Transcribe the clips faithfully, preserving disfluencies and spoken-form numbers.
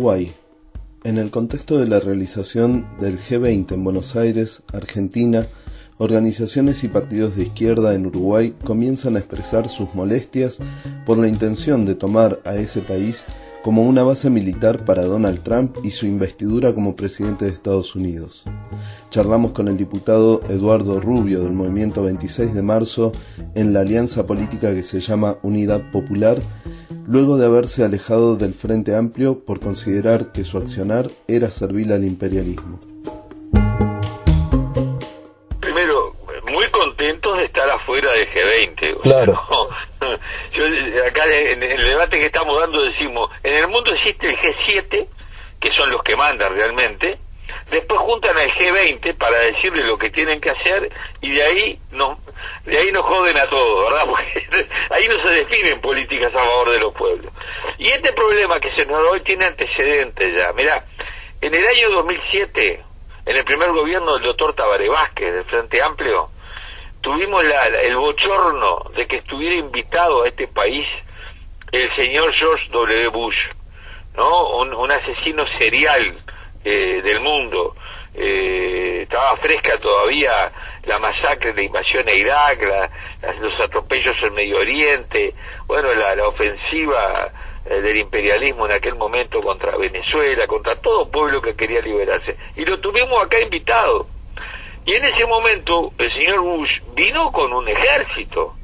Uruguay. En el contexto de la realización del G veinte en Buenos Aires, Argentina, organizaciones y partidos de izquierda en Uruguay comienzan a expresar sus molestias por la intención de tomar a ese país como una base militar para Donald Trump y su investidura como presidente de Estados Unidos. Charlamos con el diputado Eduardo Rubio del Movimiento veintiséis de marzo en la alianza política que se llama Unidad Popular, luego de haberse alejado del Frente Amplio por considerar que su accionar era servil al imperialismo. Primero, muy contentos de estar afuera del G veinte. Claro. No, yo, acá en el debate que estamos dando decimos, en el mundo existe el G siete, que son los que mandan realmente, después juntan al G veinte para decirle lo que tienen que hacer y de ahí no, de ahí nos joden a todos, ¿verdad? Porque ahí no se definen políticas a favor de los pueblos. Y este problema que se nos da hoy tiene antecedentes ya. Mirá, en el año dos mil siete, en el primer gobierno del doctor Tabaré Vázquez del Frente Amplio, tuvimos la, la, el bochorno de que estuviera invitado a este país el señor George W. Bush, ¿no? Un, un asesino serial eh, del mundo. Eh, estaba fresca todavía la masacre, la invasión a Irak, la, la, los atropellos en Medio Oriente, bueno, la, la ofensiva eh, del imperialismo en aquel momento contra Venezuela, contra todo pueblo que quería liberarse. Y lo tuvimos acá invitado. Y en ese momento el señor Bush vino con un ejército,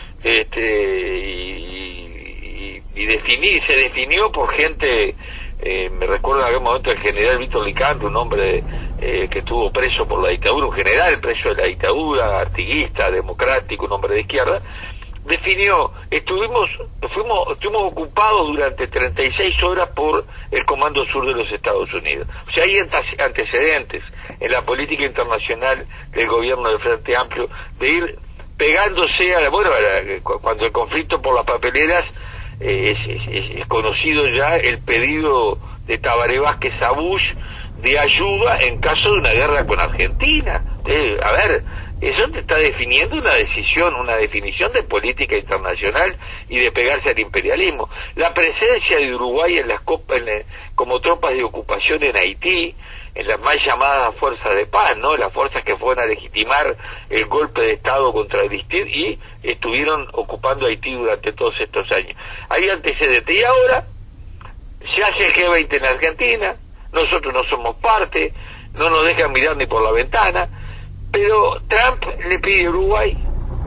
este, y, y, y definí, se definió por gente, eh, me recuerdo en aquel momento el general Víctor Licandro, un hombre eh, que estuvo preso por la dictadura, un general preso de la dictadura, artiguista, democrático, un hombre de izquierda, definió, estuvimos, fuimos, estuvimos ocupados durante treinta y seis horas por el Comando Sur de los Estados Unidos. O sea, hay antecedentes en la política internacional del gobierno del Frente Amplio de ir pegándose a la, bueno, a la, cuando el conflicto por las papeleras eh, es, es, es conocido ya el pedido de Tabaré Vázquez a Bush de ayuda en caso de una guerra con Argentina. Eh, a ver, eso te está definiendo una decisión, una definición de política internacional y de pegarse al imperialismo. La presencia de Uruguay en las copas, en, como tropas de ocupación en Haití, en las mal llamadas fuerzas de paz, ¿no? Las fuerzas que fueron a legitimar el golpe de Estado contra el I S T I R y estuvieron ocupando Haití durante todos estos años. Hay antecedentes. Y ahora se hace el G veinte en Argentina, nosotros no somos parte, no nos dejan mirar ni por la ventana, pero Trump le pide a Uruguay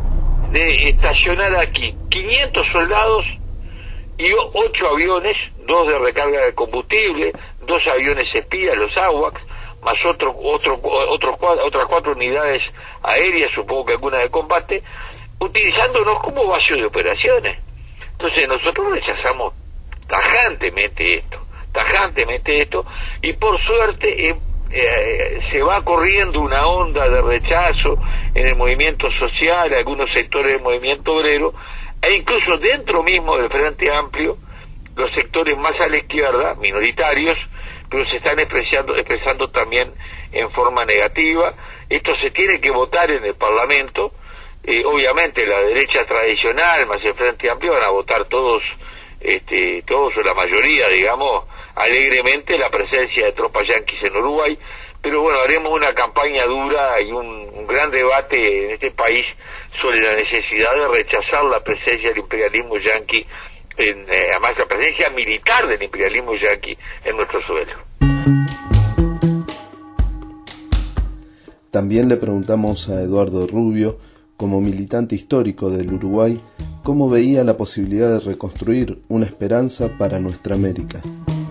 de estacionar aquí quinientos soldados y ocho aviones, dos de recarga de combustible, dos aviones espías, los AWACS, más otro, otro, otros cuatro, otras cuatro unidades aéreas, supongo que alguna de combate, utilizándonos como base de operaciones. Entonces nosotros rechazamos tajantemente esto, tajantemente esto, y por suerte eh, eh, se va corriendo una onda de rechazo en el movimiento social, algunos sectores del movimiento obrero, e incluso dentro mismo del Frente Amplio, los sectores más a la izquierda, minoritarios, pero se están expresando, expresando también en forma negativa. Esto se tiene que votar en el Parlamento. Eh, obviamente la derecha tradicional más el Frente Amplio van a votar todos, este, todos o la mayoría, digamos, alegremente la presencia de tropas yanquis en Uruguay, pero bueno, haremos una campaña dura y un, un gran debate en este país sobre la necesidad de rechazar la presencia del imperialismo yanqui, en, eh, además la presencia militar del imperialismo yanqui en nuestro suelo. También le preguntamos a Eduardo Rubio, como militante histórico del Uruguay, cómo veía la posibilidad de reconstruir una esperanza para nuestra América.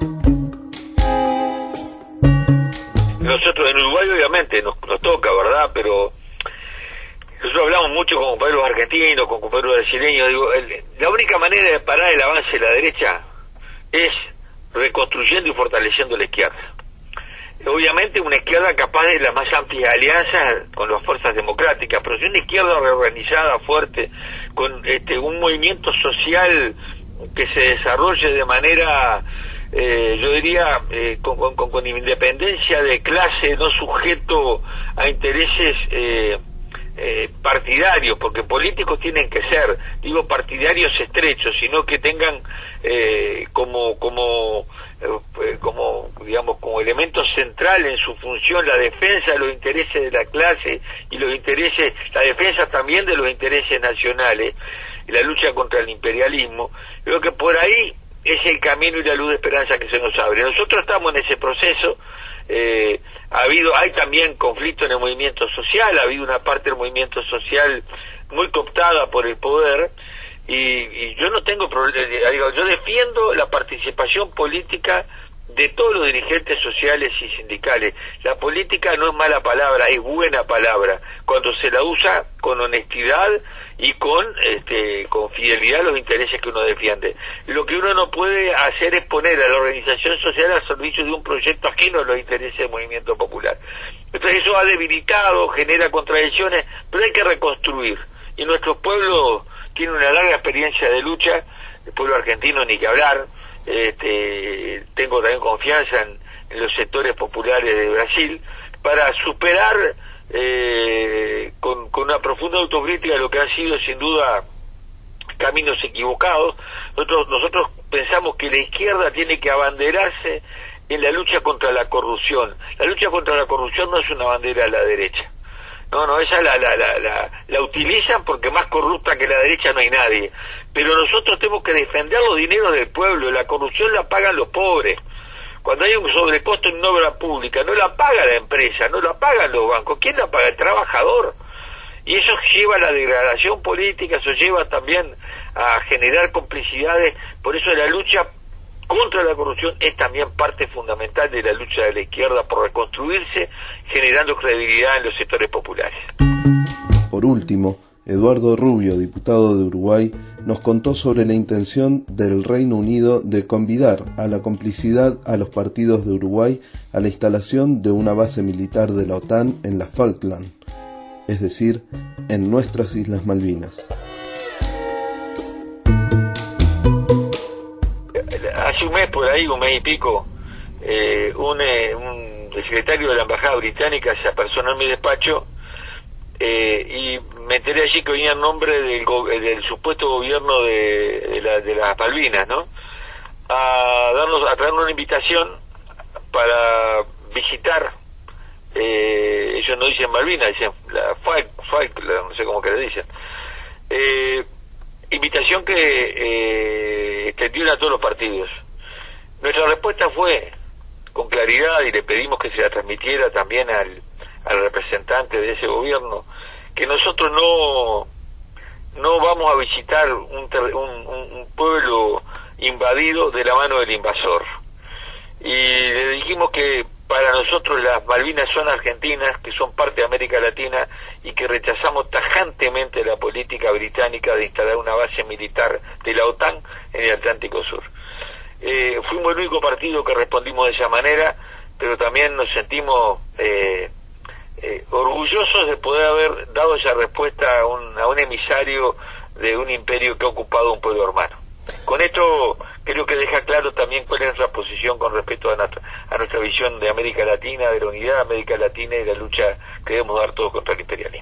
Nosotros en Uruguay obviamente nos, nos toca, ¿verdad? Pero nosotros hablamos mucho con compañeros argentinos, con compañeros brasileños, digo, el, la única manera de parar el avance de la derecha es reconstruyendo y fortaleciendo la izquierda. Obviamente una izquierda capaz de las más amplias alianzas con las fuerzas democráticas, pero si una izquierda reorganizada, fuerte, con este un movimiento social que se desarrolle de manera, eh, yo diría, eh, con, con, con independencia de clase, no sujeto a intereses eh, eh, partidarios, porque políticos tienen que ser, digo partidarios estrechos, sino que tengan eh, como como eh, como digamos como elemento central en su función la defensa de los intereses de la clase y los intereses, la defensa también de los intereses nacionales y la lucha contra el imperialismo. Creo que por ahí es el camino y la luz de esperanza que se nos abre. Nosotros estamos en ese proceso. Eh, ha habido, hay también conflicto en el movimiento social, ha habido una parte del movimiento social muy cooptada por el poder, y, y yo no tengo problema, yo defiendo la participación política de todos los dirigentes sociales y sindicales. La política no es mala palabra, es buena palabra, cuando se la usa con honestidad y con este con fidelidad a los intereses que uno defiende. Lo que uno no puede hacer es poner a la organización social al servicio de un proyecto ajeno a los intereses del movimiento popular. Entonces eso ha debilitado, genera contradicciones, pero hay que reconstruir. Y nuestro pueblo tiene una larga experiencia de lucha, el pueblo argentino ni que hablar. Este, tengo también confianza en, en los sectores populares de Brasil para superar eh, con, con una profunda autocrítica lo que han sido sin duda caminos equivocados. Nosotros, nosotros pensamos que la izquierda tiene que abanderarse en la lucha contra la corrupción. La lucha contra la corrupción no es una bandera de la derecha. No, no, esa la, la, la, la, la utilizan porque más corrupta que la derecha no hay nadie. Pero nosotros tenemos que defender los dineros del pueblo. La corrupción la pagan los pobres. Cuando hay un sobrecosto en una obra pública, no la paga la empresa, no la pagan los bancos. ¿Quién la paga? El trabajador. Y eso lleva a la degradación política, eso lleva también a generar complicidades. Por eso la lucha contra la corrupción es también parte fundamental de la lucha de la izquierda por reconstruirse, generando credibilidad en los sectores populares. Por último, Eduardo Rubio, diputado de Uruguay, nos contó sobre la intención del Reino Unido de convidar a la complicidad a los partidos de Uruguay a la instalación de una base militar de la OTAN en las Falkland, es decir, en nuestras Islas Malvinas. Hace un mes por ahí, un mes y pico, eh, un, eh, un el secretario de la Embajada Británica se apersonó en mi despacho eh, y me enteré allí que venía el nombre del, del supuesto gobierno de, de, la, de las Malvinas, ¿no? A darnos, a traernos una invitación para visitar, eh, ellos no dicen Malvinas, dicen la Falk, Falk, no sé cómo que le dicen. Eh, invitación que eh, extendieron a todos los partidos. Nuestra respuesta fue con claridad, y le pedimos que se la transmitiera también al, al representante de ese gobierno, que nosotros no no vamos a visitar un, un, un pueblo invadido de la mano del invasor. Y le dijimos que para nosotros las Malvinas son argentinas, que son parte de América Latina, y que rechazamos tajantemente la política británica de instalar una base militar de la OTAN en el Atlántico Sur. Eh, fuimos el único partido que respondimos de esa manera, pero también nos sentimos eh, eh, orgullosos de poder haber dado esa respuesta a un, a un emisario de un imperio que ha ocupado un pueblo hermano. Con esto creo que deja claro también cuál es nuestra posición con respecto a nuestra, a nuestra visión de América Latina, de la unidad de América Latina y de la lucha que debemos dar todos contra el imperialismo.